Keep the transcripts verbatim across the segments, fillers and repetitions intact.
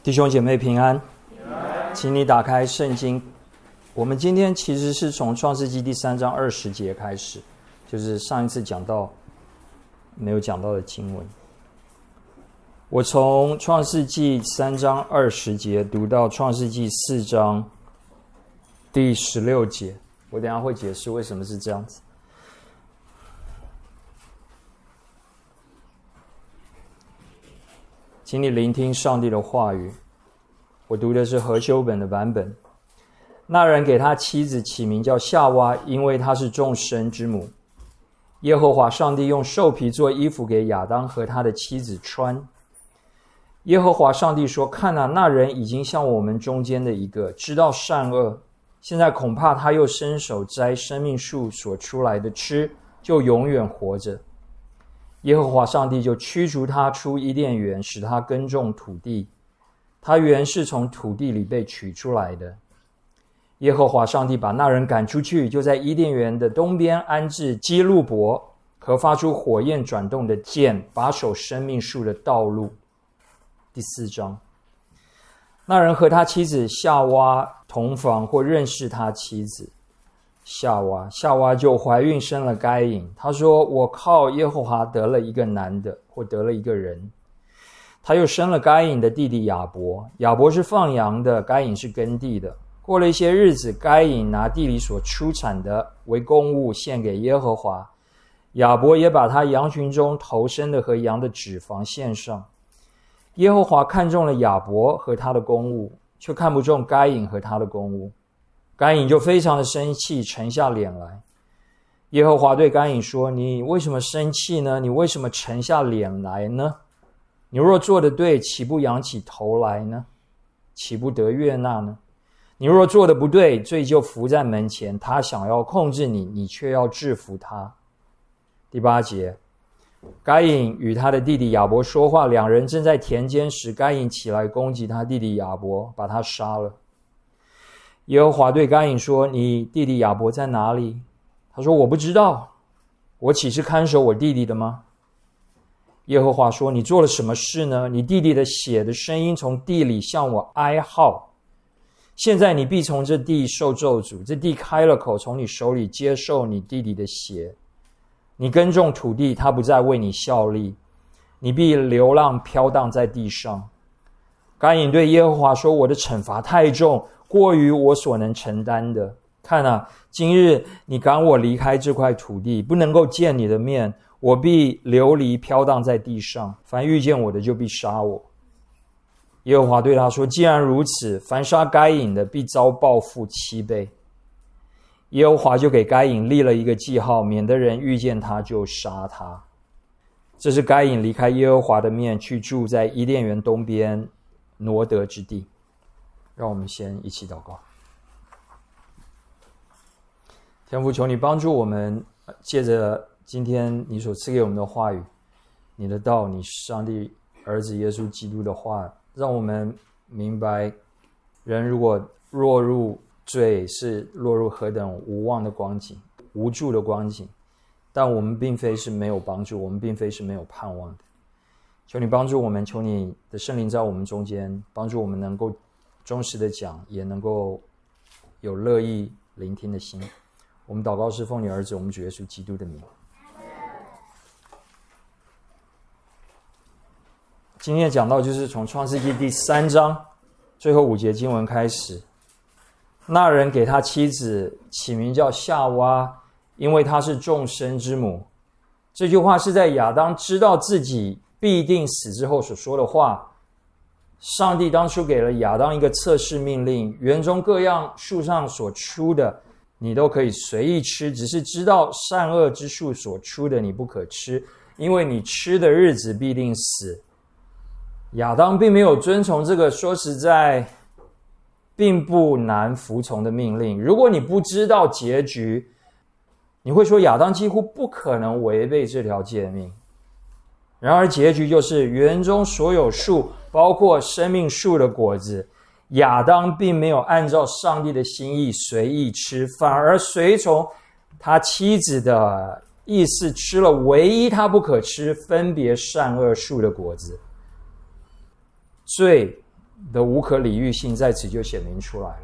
弟兄姐妹平安，请你打开圣经。我们今天其实是从创世纪第三章二十节开始，就是上一次讲到没有讲到的经文。我从创世纪三章二十节读到创世纪四章第十六节，我等一下会解释为什么是这样子。请你聆听上帝的话语。我读的是和修本的版本。那人给他妻子起名叫夏娃，因为她是众生之母。耶和华上帝用兽皮做衣服给亚当和他的妻子穿。耶和华上帝说：看啊，那人已经像我们中间的一个，知道善恶。现在恐怕他又伸手摘生命树所出来的吃，就永远活着。耶和华上帝就驱逐他出伊甸园，使他耕种土地。他原是从土地里被取出来的。耶和华上帝把那人赶出去，就在伊甸园的东边安置基路伯和发出火焰转动的剑，把守生命树的道路。第四章，那人和他妻子夏娃同房，或认识他妻子夏娃，夏娃就怀孕生了该隐。他说：我靠耶和华得了一个男的，或得了一个人。他又生了该隐的弟弟亚伯，亚伯是放羊的，该隐是耕地的。过了一些日子，该隐拿地里所出产的为供物献给耶和华，亚伯也把他羊群中头生的和羊的脂肪献上。耶和华看中了亚伯和他的供物，却看不中该隐和他的供物。该隐就非常的生气，沉下脸来。耶和华对该隐说：你为什么生气呢？你为什么沉下脸来呢？你若做得对，岂不仰起头来呢？岂不得悦纳呢？你若做得不对，罪就伏在门前，他想要控制你，你却要制服他。第八节，该隐与他的弟弟亚伯说话，两人正在田间时，该隐起来攻击他弟弟亚伯，把他杀了。耶和华对该隐说：你弟弟亚伯在哪里？他说：我不知道，我岂是看守我弟弟的吗？耶和华说：你做了什么事呢？你弟弟的血的声音从地里向我哀号。现在你必从这地受咒诅，这地开了口，从你手里接受你弟弟的血。你耕种土地，他不再为你效力，你必流浪飘荡在地上。该隐对耶和华说：我的惩罚太重，过于我所能承担的。看啊，今日你赶我离开这块土地，不能够见你的面，我必流离飘荡在地上，凡遇见我的就必杀我。耶和华对他说：既然如此，凡杀该隐的必遭报复七倍。耶和华就给该隐立了一个记号，免得人遇见他就杀他。这是该隐离开耶和华的面，去住在伊甸园东边挪得之地。让我们先一起祷告。天父，求你帮助我们，借着今天你所赐给我们的话语，你的道，你上帝儿子耶稣基督的话，让我们明白人如果落入罪，是落入何等无望的光景，无助的光景。但我们并非是没有帮助，我们并非是没有盼望的。求你帮助我们，求你的圣灵在我们中间，帮助我们能够忠实的讲，也能够有乐意聆听的心。我们祷告是奉你儿子我们主耶稣基督的名。今天讲到就是从创世纪第三章最后五节经文开始。那人给他妻子起名叫夏娃，因为她是众生之母。这句话是在亚当知道自己必定死之后所说的话。上帝当初给了亚当一个测试命令，园中各样树上所出的你都可以随意吃，只是知道善恶之树所出的你不可吃，因为你吃的日子必定死。亚当并没有遵从这个说实在并不难服从的命令。如果你不知道结局，你会说亚当几乎不可能违背这条诫命。然而结局就是园中所有树，包括生命树的果子，亚当并没有按照上帝的心意随意吃，反而随从他妻子的意思吃了唯一他不可吃分别善恶树的果子。罪的无可理喻性在此就显明出来了。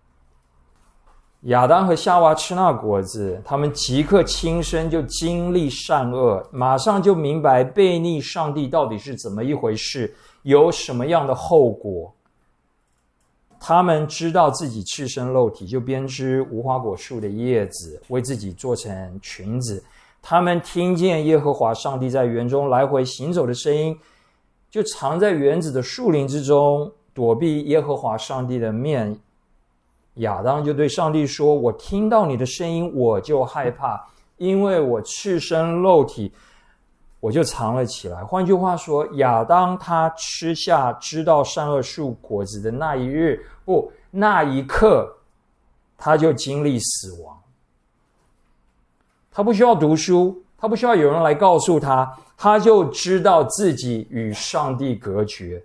亚当和夏娃吃那果子，他们即刻亲身就经历善恶，马上就明白悖逆上帝到底是怎么一回事，有什么样的后果。他们知道自己赤身露体，就编织无花果树的叶子，为自己做成裙子。他们听见耶和华上帝在园中来回行走的声音，就藏在园子的树林之中，躲避耶和华上帝的面。亚当就对上帝说，我听到你的声音，我就害怕，因为我赤身露体，我就藏了起来。换句话说，亚当他吃下知道善恶树果子的那一日，不，那一刻，他就经历死亡。他不需要读书，他不需要有人来告诉他，他就知道自己与上帝隔绝。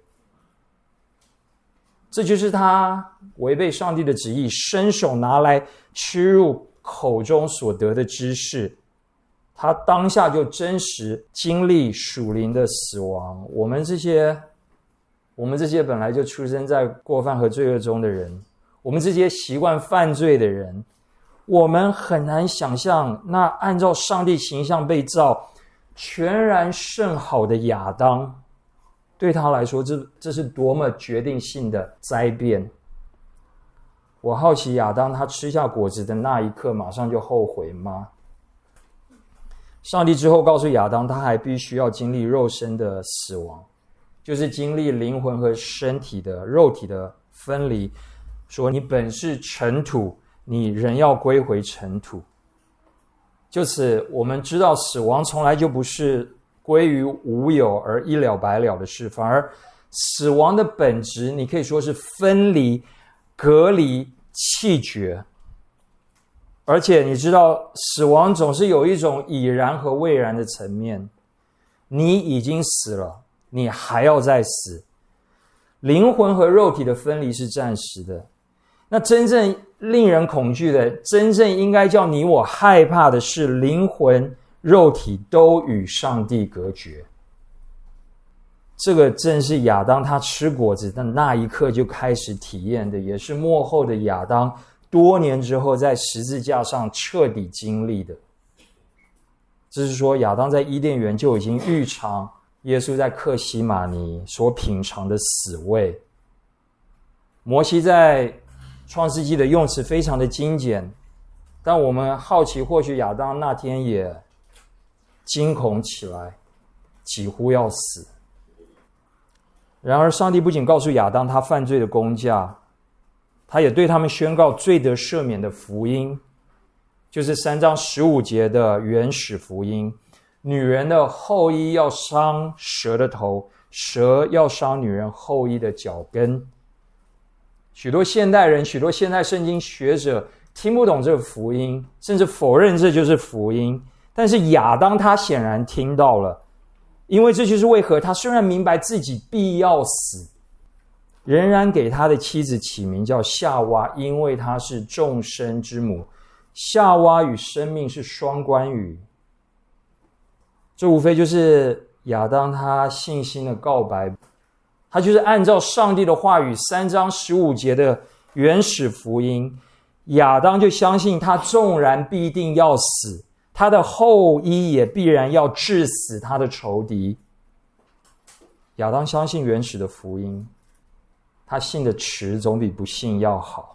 这就是他违背上帝的旨意，伸手拿来吃入口中所得的知识。他当下就真实经历属灵的死亡。我们这些我们这些本来就出生在过犯和罪恶中的人，我们这些习惯犯罪的人，我们很难想象那按照上帝形象被造全然甚好的亚当，对他来说，这这是多么决定性的灾变。我好奇亚当他吃下果子的那一刻马上就后悔吗？上帝之后告诉亚当，他还必须要经历肉身的死亡，就是经历灵魂和身体的肉体的分离，说你本是尘土，你仍要归回尘土。就此我们知道死亡从来就不是归于无有而一了百了的事，反而死亡的本质你可以说是分离、隔离、弃绝。而且你知道死亡总是有一种已然和未然的层面，你已经死了，你还要再死。灵魂和肉体的分离是暂时的，那真正令人恐惧的，真正应该叫你我害怕的是灵魂肉体都与上帝隔绝。这个正是亚当他吃果子的那一刻就开始体验的，也是末后的亚当多年之后在十字架上彻底经历的。这是说亚当在伊甸园就已经预尝耶稣在客西马尼所品尝的死味。摩西在创世纪的用词非常的精简，但我们好奇，或许亚当那天也惊恐起来，几乎要死。然而上帝不仅告诉亚当他犯罪的工价，他也对他们宣告罪得赦免的福音，就是三章十五节的原始福音。女人的后衣要伤蛇的头，蛇要伤女人后衣的脚跟。许多现代人，许多现代圣经学者听不懂这个福音，甚至否认这就是福音。但是亚当他显然听到了，因为这就是为何他虽然明白自己必要死，仍然给他的妻子起名叫夏娃，因为她是众生之母。夏娃与生命是双关语，这无非就是亚当他信心的告白，他就是按照上帝的话语三章十五节的原始福音，亚当就相信他纵然必定要死，他的后裔也必然要治死他的仇敌。亚当相信原始的福音，他信的迟总比不信要好。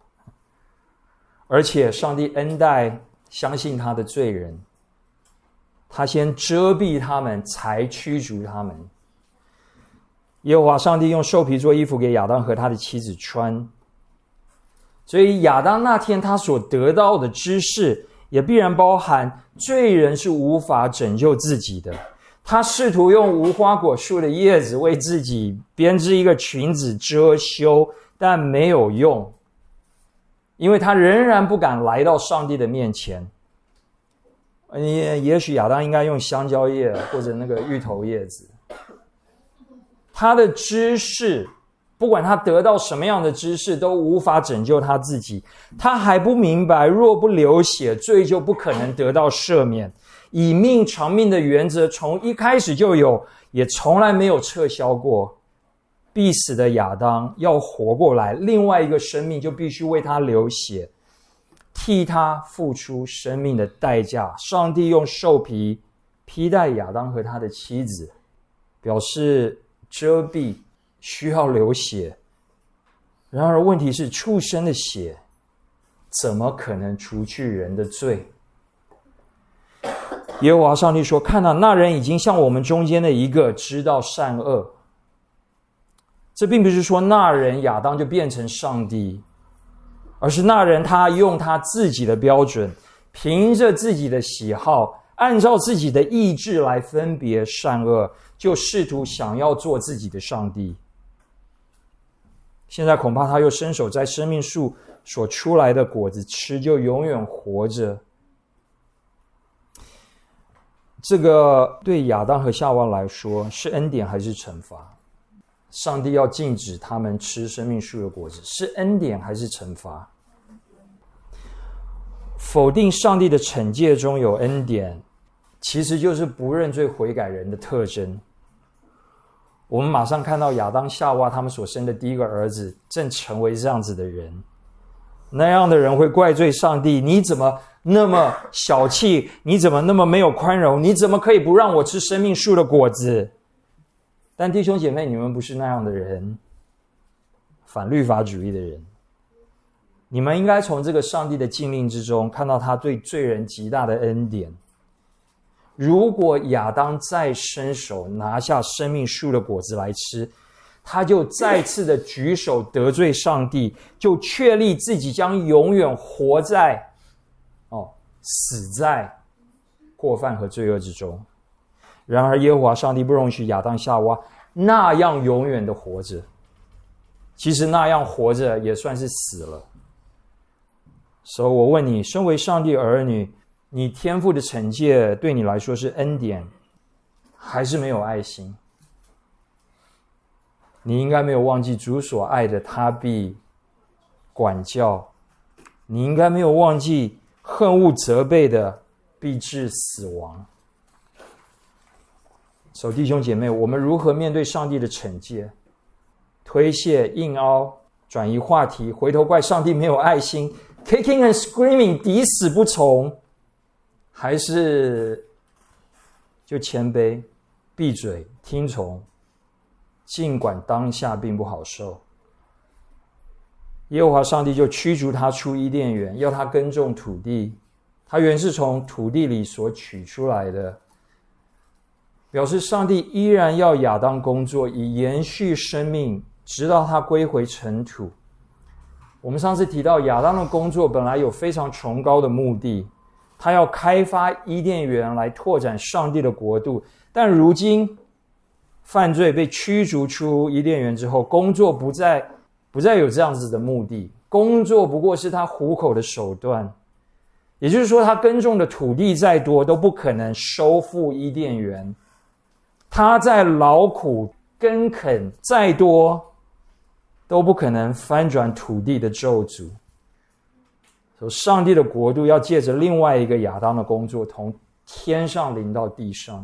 而且上帝恩待相信他的罪人，他先遮蔽他们，才驱逐他们。耶和华上帝用兽皮做衣服给亚当和他的妻子穿，所以亚当那天他所得到的知识也必然包含罪人是无法拯救自己的。他试图用无花果树的叶子为自己编织一个裙子遮羞，但没有用，因为他仍然不敢来到上帝的面前。也许亚当应该用香蕉叶或者那个芋头叶子。他的知识，不管他得到什么样的知识，都无法拯救他自己。他还不明白，若不流血，罪就不可能得到赦免。以命偿命的原则从一开始就有，也从来没有撤销过。 必死的亚当要活过来，另外一个生命就必须为他流血，替他付出生命的代价。上帝用兽皮披戴亚当和他的妻子，表示遮蔽需要流血。然而问题是，畜生的血怎么可能除去人的罪？耶和华上帝说，看到那人已经像我们中间的一个，知道善恶。这并不是说那人亚当就变成上帝，而是那人他用他自己的标准，凭着自己的喜好，按照自己的意志来分别善恶，就试图想要做自己的上帝。现在恐怕他又伸手在生命树所出来的果子吃，就永远活着。这个对亚当和夏娃来说是恩典还是惩罚？上帝要禁止他们吃生命树的果子，是恩典还是惩罚？否定上帝的惩戒中有恩典，其实就是不认罪悔改人的特征。我们马上看到亚当夏娃他们所生的第一个儿子正成为这样子的人，那样的人会怪罪上帝，你怎么那么小气，你怎么那么没有宽容，你怎么可以不让我吃生命树的果子？但弟兄姐妹，你们不是那样的人，反律法主义的人，你们应该从这个上帝的禁令之中看到他对罪人极大的恩典。如果亚当再伸手拿下生命树的果子来吃，他就再次的举手得罪上帝，就确立自己将永远活在哦，死在过犯和罪恶之中。然而耶和华上帝不容许亚当夏娃那样永远的活着，其实那样活着也算是死了。所以我问你，身为上帝儿女，你天父的惩戒对你来说是恩典还是没有爱心？你应该没有忘记主所爱的他必管教，你应该没有忘记恨恶责备的必致死亡。所以弟兄姐妹，我们如何面对上帝的惩戒？推卸、硬凹、转移话题，回头怪上帝没有爱心， kicking and screaming 抵死不从，还是就谦卑闭嘴听从，尽管当下并不好受？耶和华上帝就驱逐他出伊甸园，要他耕种土地，他原是从土地里所取出来的，表示上帝依然要亚当工作，以延续生命，直到他归回尘土。我们上次提到亚当的工作本来有非常崇高的目的，他要开发伊甸园来拓展上帝的国度，但如今犯罪被驱逐出伊甸园之后，工作不再不再有这样子的目的，工作不过是他糊口的手段。也就是说，他耕种的土地再多都不可能收复伊甸园，他在劳苦耕垦再多都不可能翻转土地的咒诅。所以上帝的国度要借着另外一个亚当的工作，从天上临到地上。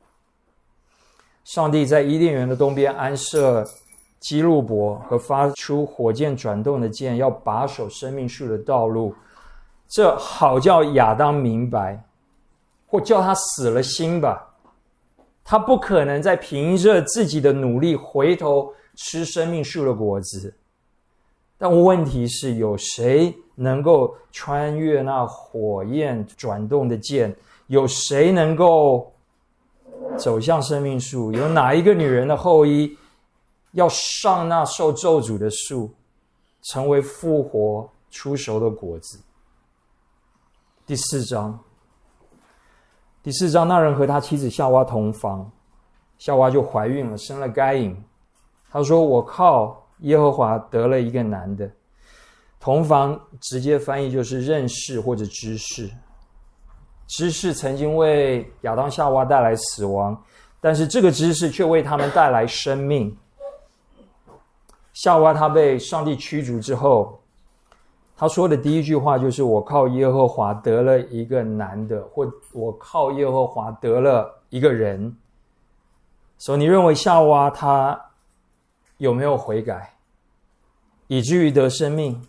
上帝在伊甸园的东边安设基路伯和发出火箭转动的箭，要把守生命树的道路，这好叫亚当明白，或叫他死了心吧。他不可能再凭着自己的努力回头吃生命树的果子。但问题是，有谁能够穿越那火焰转动的箭？有谁能够走向生命树？有哪一个女人的后裔要上那受咒诅的树，成为复活出熟的果子？第四章第四章，那人和他妻子夏娃同房，夏娃就怀孕了，生了该隐。他说，我靠耶和华得了一个男的。同房直接翻译就是认识或者知识。知识曾经为亚当夏娃带来死亡，但是这个知识却为他们带来生命。夏娃她被上帝驱逐之后，他说的第一句话就是，我靠耶和华得了一个男的，或我靠耶和华得了一个人。所以你认为夏娃她有没有悔改，以至于得生命？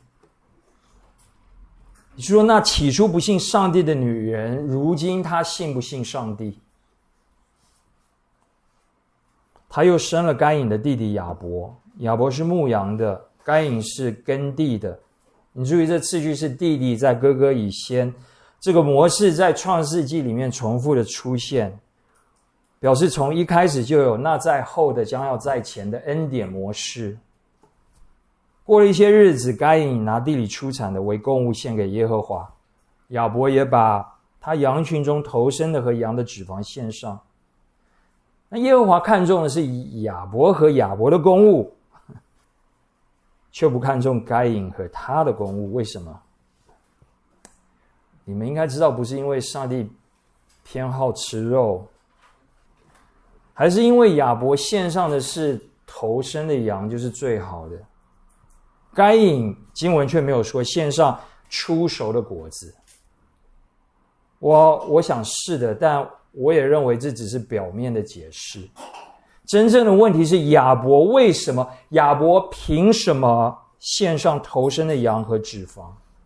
你说那起初不信上帝的女人，如今她信不信上帝？她又生了该隐的弟弟亚伯，亚伯是牧羊的，该隐是耕地的。你注意这次序是弟弟在哥哥以先，这个模式在创世纪里面重复的出现，表示从一开始就有那在后的将要在前的恩典模式。过了一些日子，该隐拿地里出产的为供物献给耶和华，亚伯也把他羊群中头生的和羊的脂肪献上。那耶和华看重的是亚伯和亚伯的供物，却不看重该隐和他的供物。为什么？你们应该知道，不是因为上帝偏好吃肉，还是因为亚伯献上的是头生的羊，就是最好的。该隐经文却没有说献上初熟的果子。我我想是的，但我也认为这只是表面的解释。真正的问题是亚伯为什么？亚伯凭什么献上头生的羊和脂肪？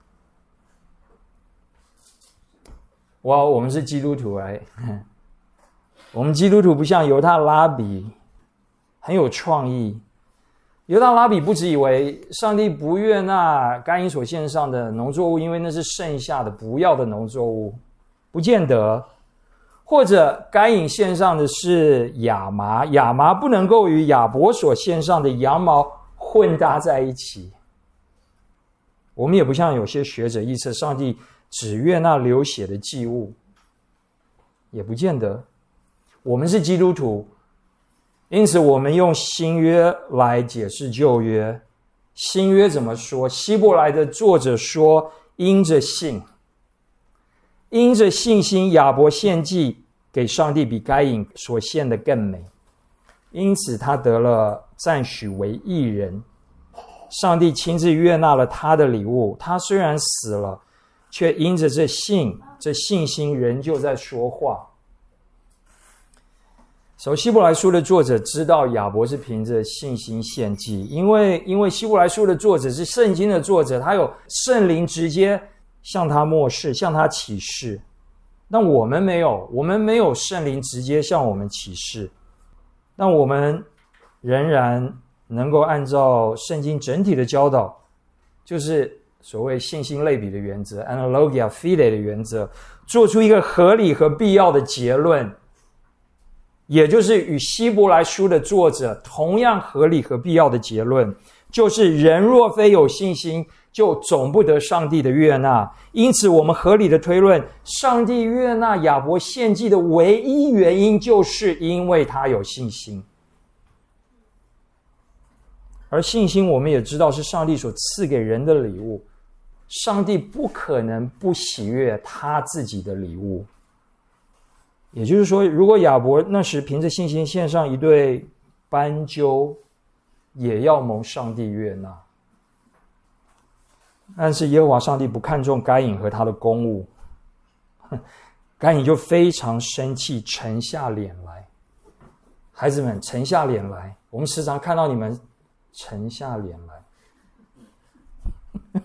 哇，我们是基督徒哎，我们基督徒不像犹大拉比很有创意。犹大拉比不只以为上帝不悦纳该隐所献上的农作物，因为那是剩下的不要的农作物，不见得。或者该隐献上的是亚麻，亚麻不能够与亚伯所献上的羊毛混搭在一起。我们也不像有些学者臆测上帝只悦纳流血的祭物，也不见得。我们是基督徒，因此我们用新约来解释旧约。新约怎么说？希伯来的作者说，因着信，因着信心，亚伯献祭给上帝比该隐所献的更美，因此他得了赞许为义人。上帝亲自悦纳了他的礼物，他虽然死了，却因着这信，这信心仍旧在说话。所以希伯来书的作者知道亚伯是凭着信心献祭，因为因为希伯来书的作者是圣经的作者，他有圣灵直接向他默示，向他启示。但我们没有，我们没有圣灵直接向我们启示，但我们仍然能够按照圣经整体的教导，就是所谓信心类比的原则 analogia fide 的原则，做出一个合理和必要的结论，也就是与希伯来书的作者同样合理和必要的结论，就是人若非有信心，就总不得上帝的悦纳。因此我们合理的推论，上帝悦纳亚伯献祭的唯一原因，就是因为他有信心。而信心我们也知道是上帝所赐给人的礼物，上帝不可能不喜悦他自己的礼物。也就是说，如果亚伯那时凭着信心献上一对斑鸠，也要蒙上帝悦纳。但是耶和华上帝不看重该隐和他的供物，该隐就非常生气，沉下脸来。孩子们，沉下脸来，我们时常看到你们沉下脸来。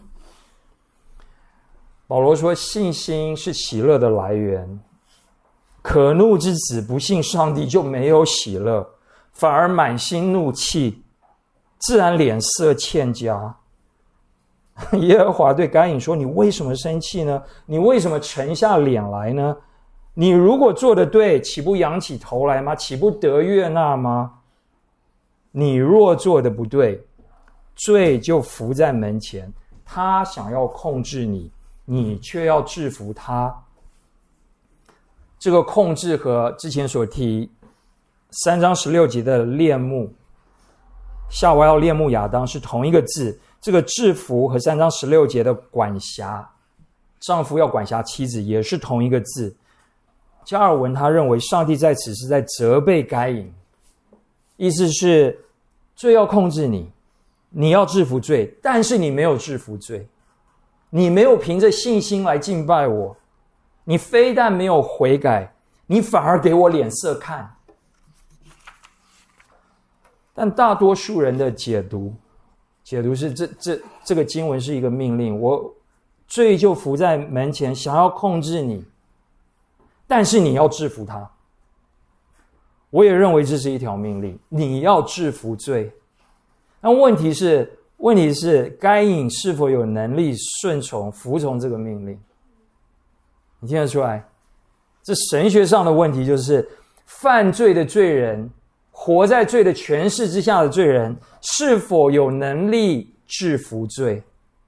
保罗说，信心是喜乐的来源，可怒之子不信上帝就没有喜乐，反而满心怒气，自然脸色欠佳。耶和华对该隐说，你为什么生气呢？你为什么沉下脸来呢？你如果做得对，岂不仰起头来吗？岂不得悦纳吗？你若做得不对，罪就伏在门前，他想要控制你，你却要制服他。这个控制和之前所提三章十六节的恋慕，夏娃要恋慕亚当是同一个字。这个制服和三章十六节的管辖，丈夫要管辖妻子，也是同一个字。加尔文他认为上帝在此是在责备该隐，意思是罪要控制你，你要制服罪，但是你没有制服罪，你没有凭着信心来敬拜我，你非但没有悔改，你反而给我脸色看。 但大多数人的解读，解读是这这这个经文是一个命令，我罪就伏在门前，想要控制你，但是你要制服他。我也认为这是一条命令，你要制服罪。那问题是，问题是该隐是否有能力顺从、服从这个命令？你听得出来？这神学上的问题就是，犯罪的罪人，活在罪的权势之下的罪人，是否有能力制服罪？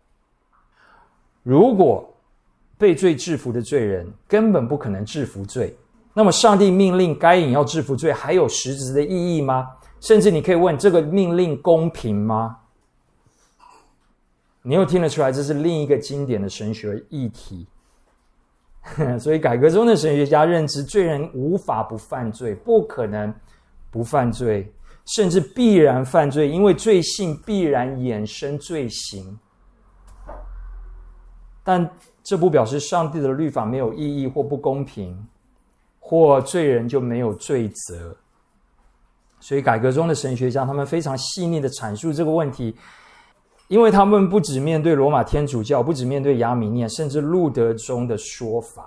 如果被罪制服的罪人根本不可能制服罪，那么上帝命令该隐要制服罪，还有实质的意义吗？甚至你可以问，这个命令公平吗？你又听得出来，这是另一个经典的神学议题。所以改革中的神学家认知，罪人无法不犯罪，不可能不犯罪，甚至必然犯罪，因为罪性必然衍生罪行。但这不表示上帝的律法没有意义或不公平，或罪人就没有罪责。所以改革中的神学家他们非常细腻的阐述这个问题，因为他们不只面对罗马天主教，不只面对亚米念，甚至路德宗的说法。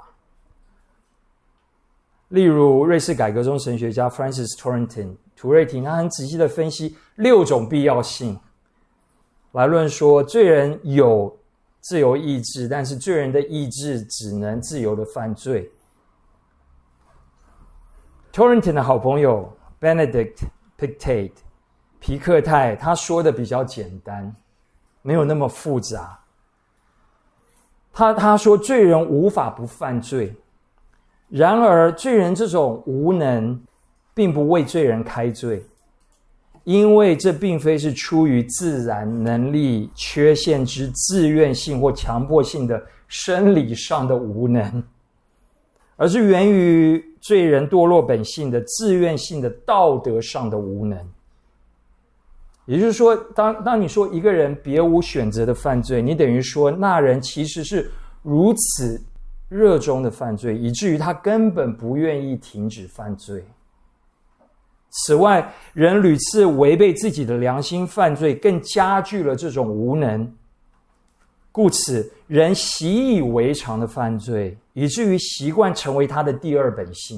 例如瑞士改革中神学家 Francis Turretin 图瑞廷，他很仔细的分析六种必要性，来论说罪人有自由意志，但是罪人的意志只能自由的犯罪。Turretin 的好朋友 Benedict Pictet 皮克泰，他说的比较简单，没有那么复杂。他他说罪人无法不犯罪，然而罪人这种无能并不为罪人开罪，因为这并非是出于自然能力缺陷之自愿性或强迫性的生理上的无能，而是源于罪人堕落本性的自愿性的道德上的无能。也就是说，当当你说一个人别无选择的犯罪，你等于说那人其实是如此热衷的犯罪，以至于他根本不愿意停止犯罪。此外，人屡次违背自己的良心犯罪，更加剧了这种无能。故此，人习以为常的犯罪，以至于习惯成为他的第二本性。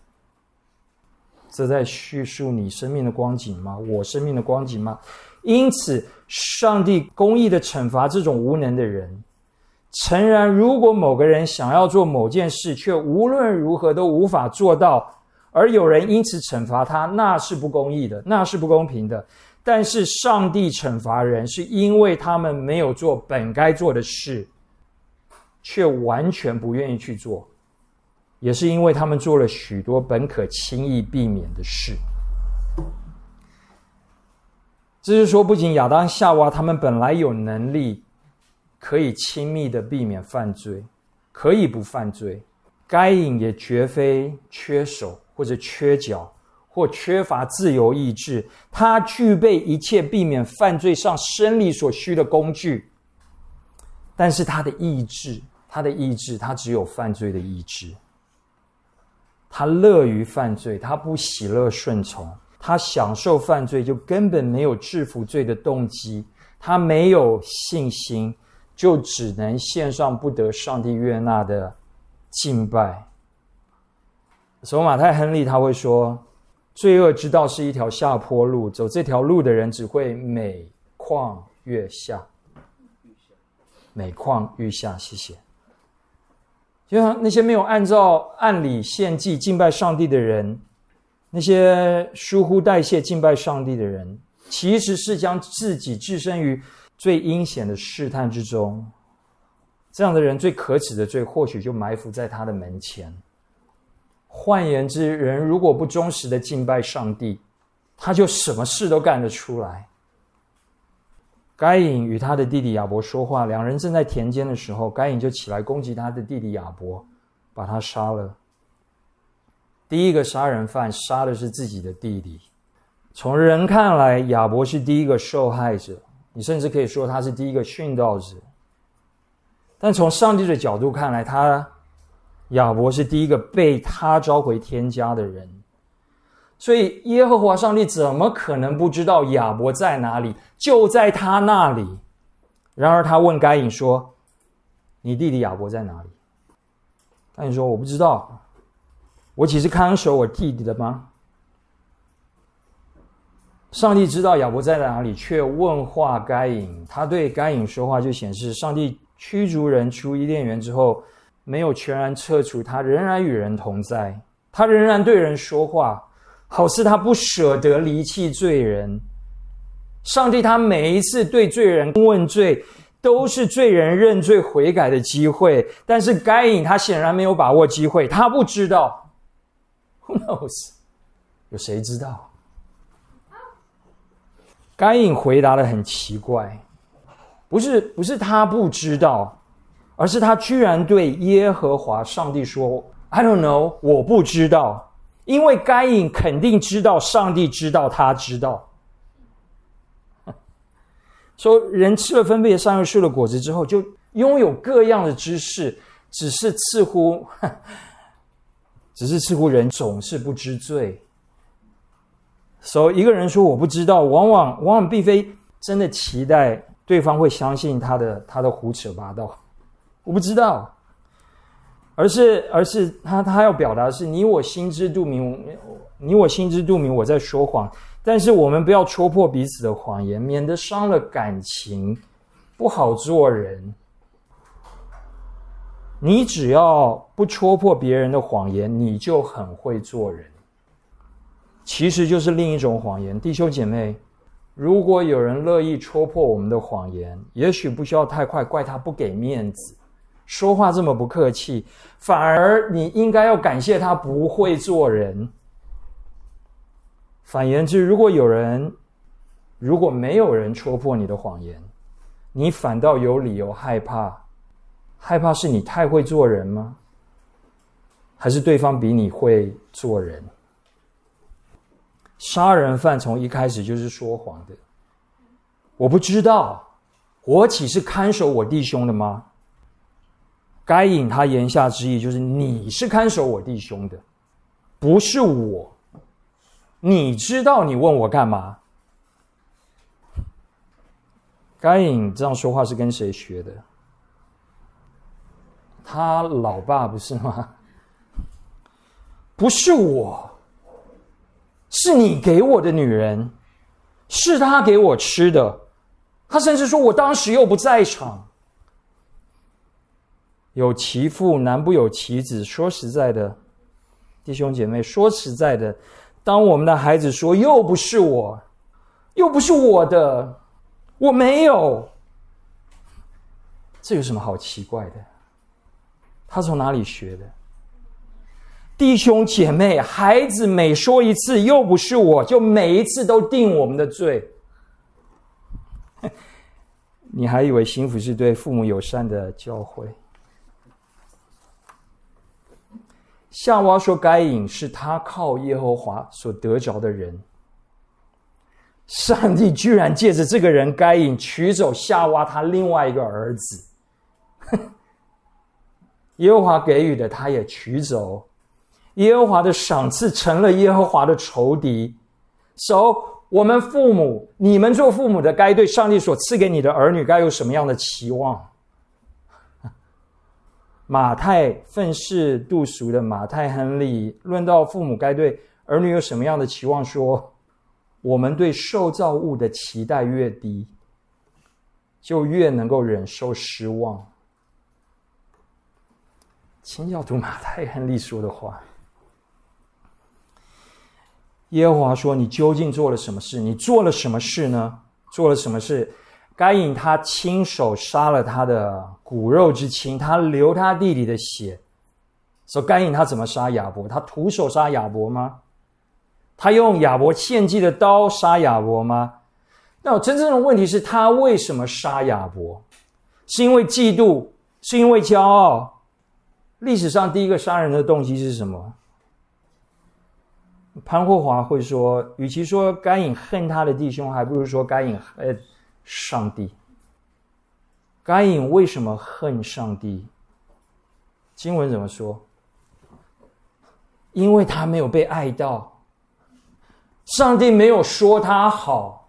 这在叙述你生命的光景吗？我生命的光景吗？因此，上帝公义的惩罚这种无能的人。诚然，如果某个人想要做某件事，却无论如何都无法做到，而有人因此惩罚他，那是不公义的，那是不公平的。但是上帝惩罚人，是因为他们没有做本该做的事，却完全不愿意去做，也是因为他们做了许多本可轻易避免的事。这就是说，不仅亚当夏娃他们本来有能力可以轻密的避免犯罪，可以不犯罪，该隐也绝非缺手或者缺脚或缺乏自由意志，他具备一切避免犯罪上生理所需的工具，但是他的意志他的意志他只有犯罪的意志。他乐于犯罪，他不喜乐顺从，他享受犯罪，就根本没有制服罪的动机，他没有信心，就只能献上不得上帝悦纳的敬拜。所以马太亨利他会说，罪恶之道是一条下坡路，走这条路的人只会每况愈下。每况愈下，谢谢。就像那些没有按照按理献祭敬拜上帝的人，那些疏忽代谢敬拜上帝的人，其实是将自己置身于最阴险的试探之中。这样的人最可耻的罪，或许就埋伏在他的门前。换言之，人如果不忠实的敬拜上帝，他就什么事都干得出来。该隐与他的弟弟亚伯说话，两人正在田间的时候，该隐就起来攻击他的弟弟亚伯，把他杀了。第一个杀人犯杀的是自己的弟弟。从人看来，亚伯是第一个受害者，你甚至可以说他是第一个殉道者。但从上帝的角度看来，他亚伯是第一个被他召回天家的人。 所以耶和华上帝怎么可能不知道亚伯在哪里？就在他那里。然而他问该隐说：你弟弟亚伯在哪里？该隐说：我不知道，我岂是看守我弟弟的吗？上帝知道亚伯在哪里，却问话该隐。他对该隐说话，就显示上帝驱逐人出伊甸园之后，没有全然撤除他，仍然与人同在，他仍然对人说话，好似他不舍得离弃罪人。上帝他每一次对罪人问罪，都是罪人认罪悔改的机会，但是该隐他显然没有把握机会，他不知道。 Who knows？ 有谁知道？该隐回答得很奇怪，不是不是他不知道，而是他居然对耶和华上帝说 I don't know， 我不知道。因为该隐肯定知道上帝知道他知道。说人吃了分别善恶树的果子之后，就拥有各样的知识，只是似乎只是似乎人总是不知罪。所以一个人说我不知道，往往往往并非真的期待对方会相信他的他的胡扯八道，我不知道，而是而是他他要表达的是你我心知肚明，你我心知肚明我在说谎，但是我们不要戳破彼此的谎言，免得伤了感情，不好做人。你只要不戳破别人的谎言，你就很会做人。其实就是另一种谎言。弟兄姐妹，如果有人乐意戳破我们的谎言，也许不需要太快怪他不给面子，说话这么不客气，反而你应该要感谢他不会做人。反言之，如果有人如果没有人戳破你的谎言，你反倒有理由害怕。害怕是你太会做人吗？还是对方比你会做人？杀人犯从一开始就是说谎的。我不知道，我岂是看守我弟兄的吗？该隐他言下之意就是你是看守我弟兄的，不是我。你知道你问我干嘛？该隐这样说话是跟谁学的？他老爸不是吗？不是我，是你给我的女人，是他给我吃的。他甚至说我当时又不在场。有其父难不有其子，说实在的，弟兄姐妹，说实在的，当我们的孩子说又不是我，又不是我的，我没有，这有什么好奇怪的？他从哪里学的？弟兄姐妹，孩子每说一次又不是我，就每一次都定我们的罪。你还以为幸福是对父母友善的教诲？夏娃说该隐是他靠耶和华所得着的人，上帝居然借着这个人该隐取走夏娃他另外一个儿子。耶和华给予的他也取走，耶和华的赏赐成了耶和华的仇敌。所以我们父母，你们做父母的该对上帝所赐给你的儿女该有什么样的期望？马太愤世嫉俗的马太亨利论到父母该对儿女有什么样的期望，说我们对受造物的期待越低，就越能够忍受失望。清教徒马太亨利说的话。耶和华说，你究竟做了什么事？你做了什么事呢？做了什么事？该隐他亲手杀了他的骨肉之亲，他流他弟弟的血。所以该隐他怎么杀亚伯？他徒手杀亚伯吗？他用亚伯献祭的刀杀亚伯吗？那真正的问题是他为什么杀亚伯？是因为嫉妒？是因为骄傲？历史上第一个杀人的动机是什么？潘霍华会说，与其说该隐恨他的弟兄，还不如说该隐恨上帝。该隐为什么恨上帝？经文怎么说？因为他没有被爱到。 上帝没有说他好。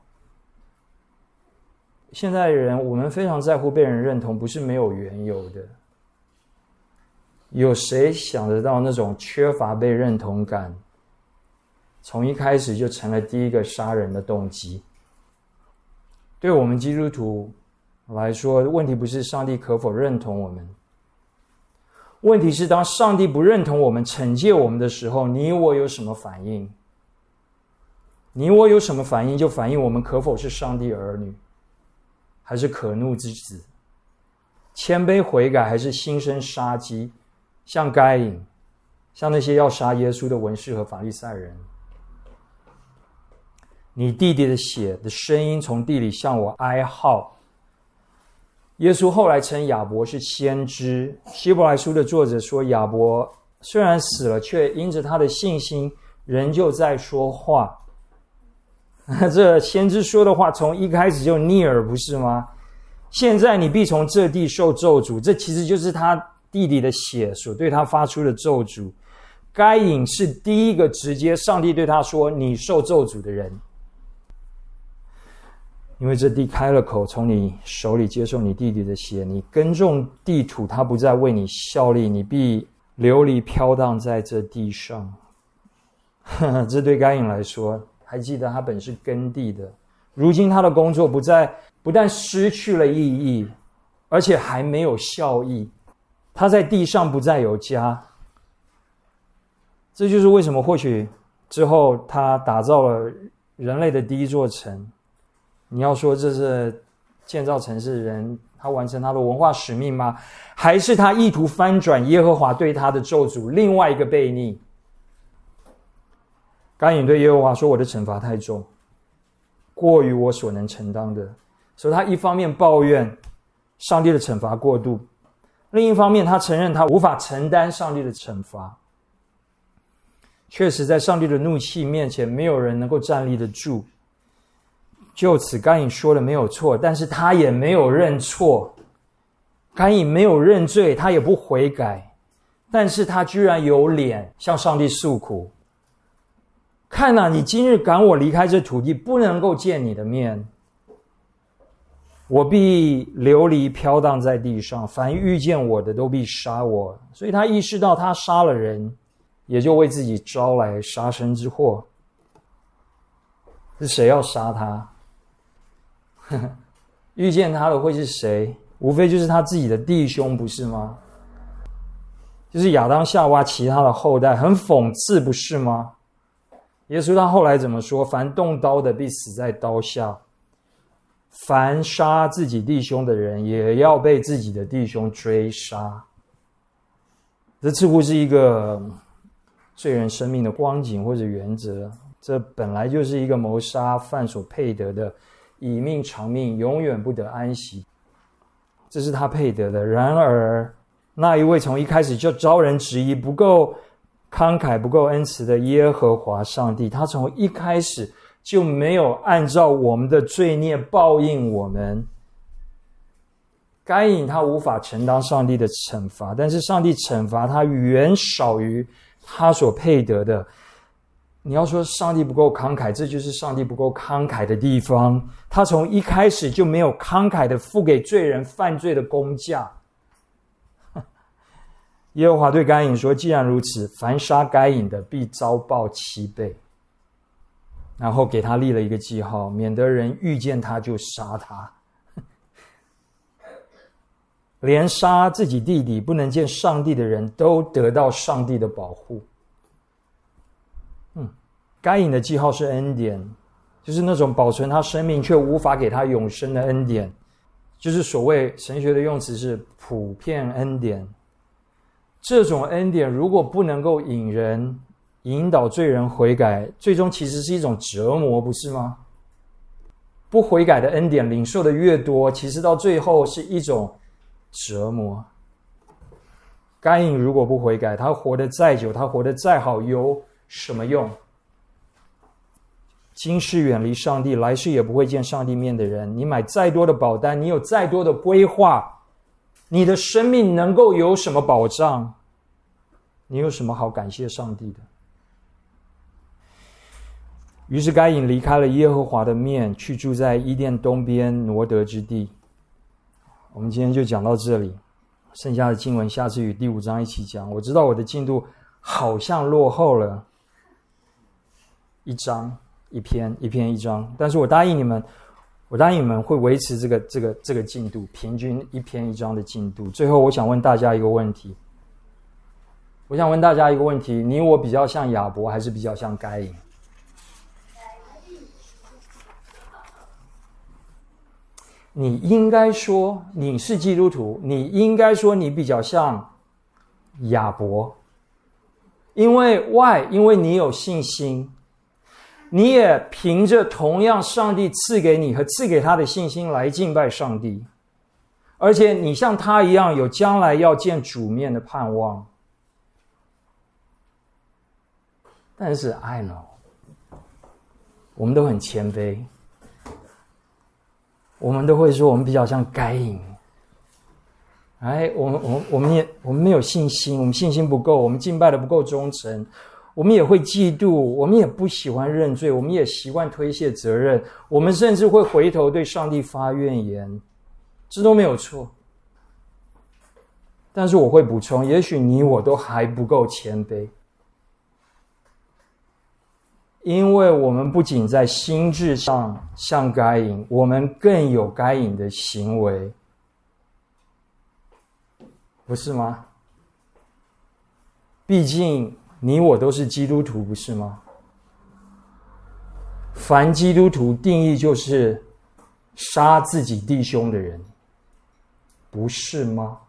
现在的人，我们非常在乎被人认同，不是没有缘由的。有谁想得到那种缺乏被认同感，从一开始就成了第一个杀人的动机？对我们基督徒来说，问题不是上帝可否认同我们，问题是当上帝不认同我们、惩戒我们的时候，你我有什么反应？你我有什么反应，就反映我们可否是上帝儿女，还是可怒之子？谦卑悔改，还是心生杀机，像该隐，像那些要杀耶稣的文士和法利赛人？你弟弟的血的声音从地里向我哀号。耶稣后来称亚伯是先知。希伯来书的作者说，亚伯虽然死了，却因着他的信心仍旧在说话。这先知说的话从一开始就逆耳，不是吗？现在你必从这地受咒诅，这其实就是他弟弟的血所对他发出的咒诅。该隐是第一个直接上帝对他说你受咒诅的人，因为这地开了口，从你手里接受你弟弟的血，你耕种地土，他不再为你效力，你必流离飘荡在这地上。这对该隐来说，还记得他本是耕地的，如今他的工作不再不但失去了意义，而且还没有效益。他在地上不再有家。这就是为什么或许之后他打造了人类的第一座城。你要说这是建造城市的人他完成他的文化使命吗？还是他意图翻转耶和华对他的咒诅，另外一个悖逆？该隐对耶和华说，我的惩罚太重，过于我所能承担的。所以他一方面抱怨上帝的惩罚过度，另一方面他承认他无法承担上帝的惩罚。确实在上帝的怒气面前，没有人能够站立得住。就此该隐说的没有错，但是他也没有认错。该隐没有认罪，他也不悔改，但是他居然有脸向上帝诉苦。看啊，你今日赶我离开这土地，不能够见你的面，我必流离飘荡在地上，凡遇见我的都必杀我。所以他意识到他杀了人，也就为自己招来杀身之祸。是谁要杀他？遇见他的会是谁？无非就是他自己的弟兄，不是吗？就是亚当夏娃其他的后代，很讽刺，不是吗？耶稣他后来怎么说？凡动刀的必死在刀下，凡杀自己弟兄的人也要被自己的弟兄追杀。这似乎是一个罪人生命的光景或者原则，这本来就是一个谋杀犯所配得的，以命偿命，永远不得安息，这是他配得的。然而那一位从一开始就招人质疑不够慷慨不够恩慈的耶和华上帝，他从一开始就没有按照我们的罪孽报应我们。该隐他无法承担上帝的惩罚，但是上帝惩罚他远少于他所配得的。你要说上帝不够慷慨，这就是上帝不够慷慨的地方。他从一开始就没有慷慨的付给罪人犯罪的工价。耶和华对该隐说，既然如此，凡杀该隐的必遭报七倍。然后给他立了一个记号，免得人遇见他就杀他。连杀自己弟弟不能见上帝的人都得到上帝的保护。嗯，该隐的记号是恩典，就是那种保存他生命却无法给他永生的恩典，就是所谓神学的用词是普遍恩典。这种恩典如果不能够引人引导罪人悔改，最终其实是一种折磨，不是吗？不悔改的恩典领受的越多，其实到最后是一种折磨。该隐如果不悔改，他活得再久，他活得再好，有什么用？今世远离上帝，来世也不会见上帝面的人，你买再多的保单，你有再多的规划，你的生命能够有什么保障？你有什么好感谢上帝的？ 于是该隐离开了耶和华的面，去住在伊甸东边挪得之地。我们今天就讲到这里，剩下的经文下次与第五章一起讲。我知道我的进度好像落后了一章一篇一篇一章，但是我答应你们，我答应你们会维持这个这个这个进度，平均一篇一章的进度。最后我想问大家一个问题，我想问大家一个问题，你我比较像亚伯还是比较像该隐？你应该说你是基督徒，你应该说你比较像亚伯，因为 why？ 因为你有信心，你也凭着同样上帝赐给你和赐给他的信心来敬拜上帝，而且你像他一样有将来要见主面的盼望。但是 I know， 我们都很谦卑，我们都会说我们比较像该隐，哎，我们我们我们也我们没有信心，我们信心不够，我们敬拜的不够忠诚，我们也会嫉妒，我们也不喜欢认罪，我们也习惯推卸责任，我们甚至会回头对上帝发怨言，这都没有错。但是我会补充，也许你我都还不够谦卑，因为我们不仅在心智上像该隐，我们更有该隐的行为，不是吗？毕竟你我都是基督徒，不是吗？凡基督徒定义就是杀自己弟兄的人，不是吗？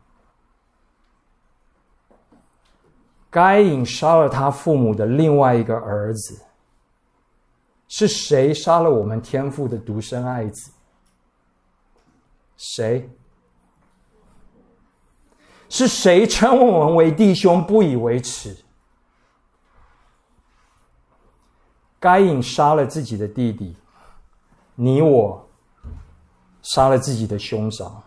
该隐杀了他父母的另外一个儿子，是谁杀了我们天父的独生爱子？谁？是谁称我们为弟兄不以为耻？该隐杀了自己的弟弟，你我杀了自己的兄长。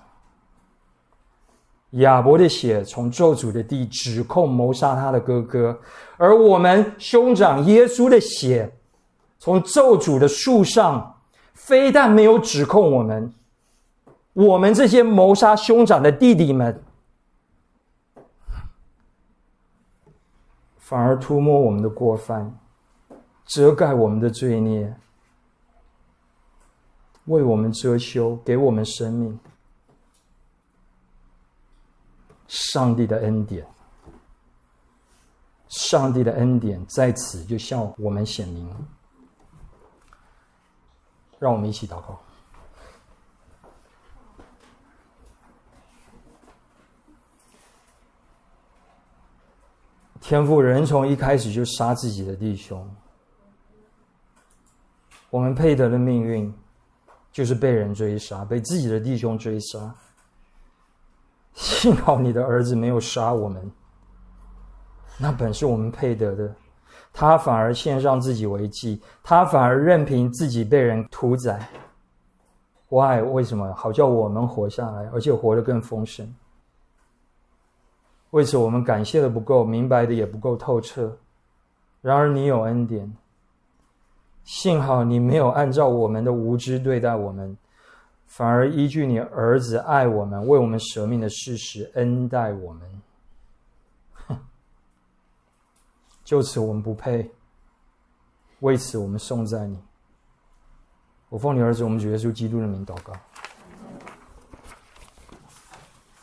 亚伯的血从咒诅的地指控谋杀他的哥哥，而我们兄长耶稣的血从咒诅的树上非但没有指控我们，我们这些谋杀兄长的弟弟们，反而涂抹我们的过犯，遮盖我们的罪孽，为我们遮羞，给我们生命。上帝的恩典，上帝的恩典在此就向我们显明。让我们一起祷告。天父，人从一开始就杀自己的弟兄，我们配得的命运就是被人追杀，被自己的弟兄追杀。幸好你的儿子没有杀我们，那本是我们配得的，他反而献上自己为祭，他反而任凭自己被人屠宰。Why？ 为什么？好叫我们活下来，而且活得更丰盛。为此我们感谢的不够，明白的也不够透彻。然而你有恩典，幸好你没有按照我们的无知对待我们，反而依据你儿子爱我们，为我们舍命的事实恩待我们。就此我们不配，为此我们颂赞你。我奉你儿子我们主耶稣基督的名祷告。